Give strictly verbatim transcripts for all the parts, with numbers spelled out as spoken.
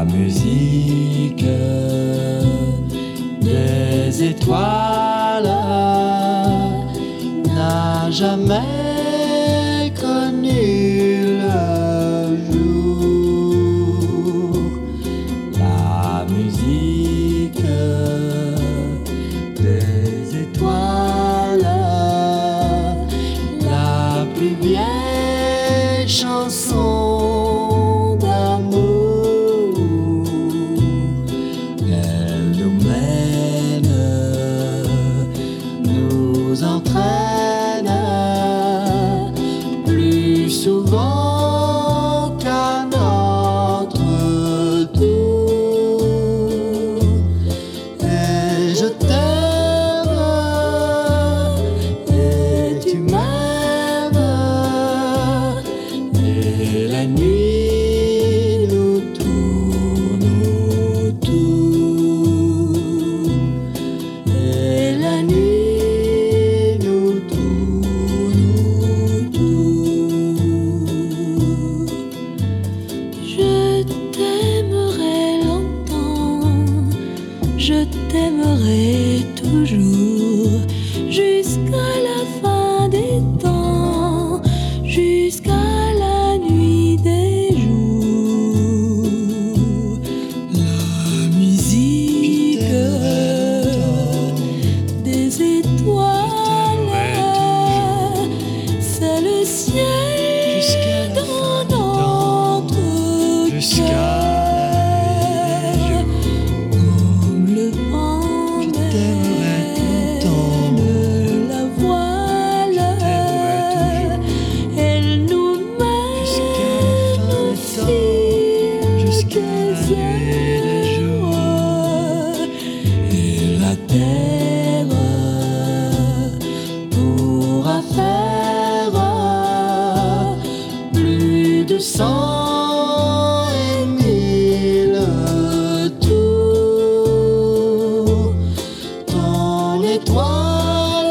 musique des étoiles n'a jamais connu le jour. La musique des étoiles, la plus vieille chanson d'amour, elle nous mène, nous entraîne plus souvent qu'à notre tour. Et je t'aime et tu m'aimes, et la nuit nous tourne autour, et la nuit nous tourne autour. Je t'aimerai longtemps, je t'aimerai toujours, jusqu'à la fin des temps, jusqu'à la nuit des jours. La musique des étoiles, c'est le ciel dans notre jusqu'à cœur, comme le vent Je t'aimerai longtemps, mène la voile, elle nous jusqu'à mène la au fin du fil jusqu'à la des nuit des heures, et la terre pourra faire plus de cent et mille tours. Ton étoile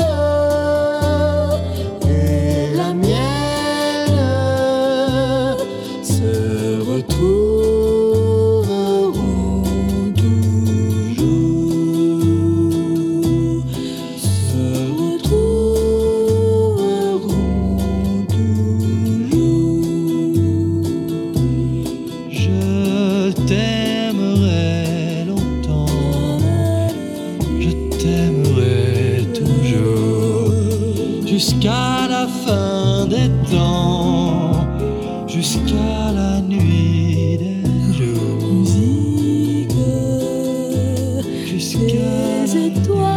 et la mienne se retrouveront toujours, se retrouveront toujours. Je t'aimerai longtemps, je t'aimerai toujours, jusqu'à la fin des temps, jusqu'à la nuit des jours. Musique jusqu'à des étoiles.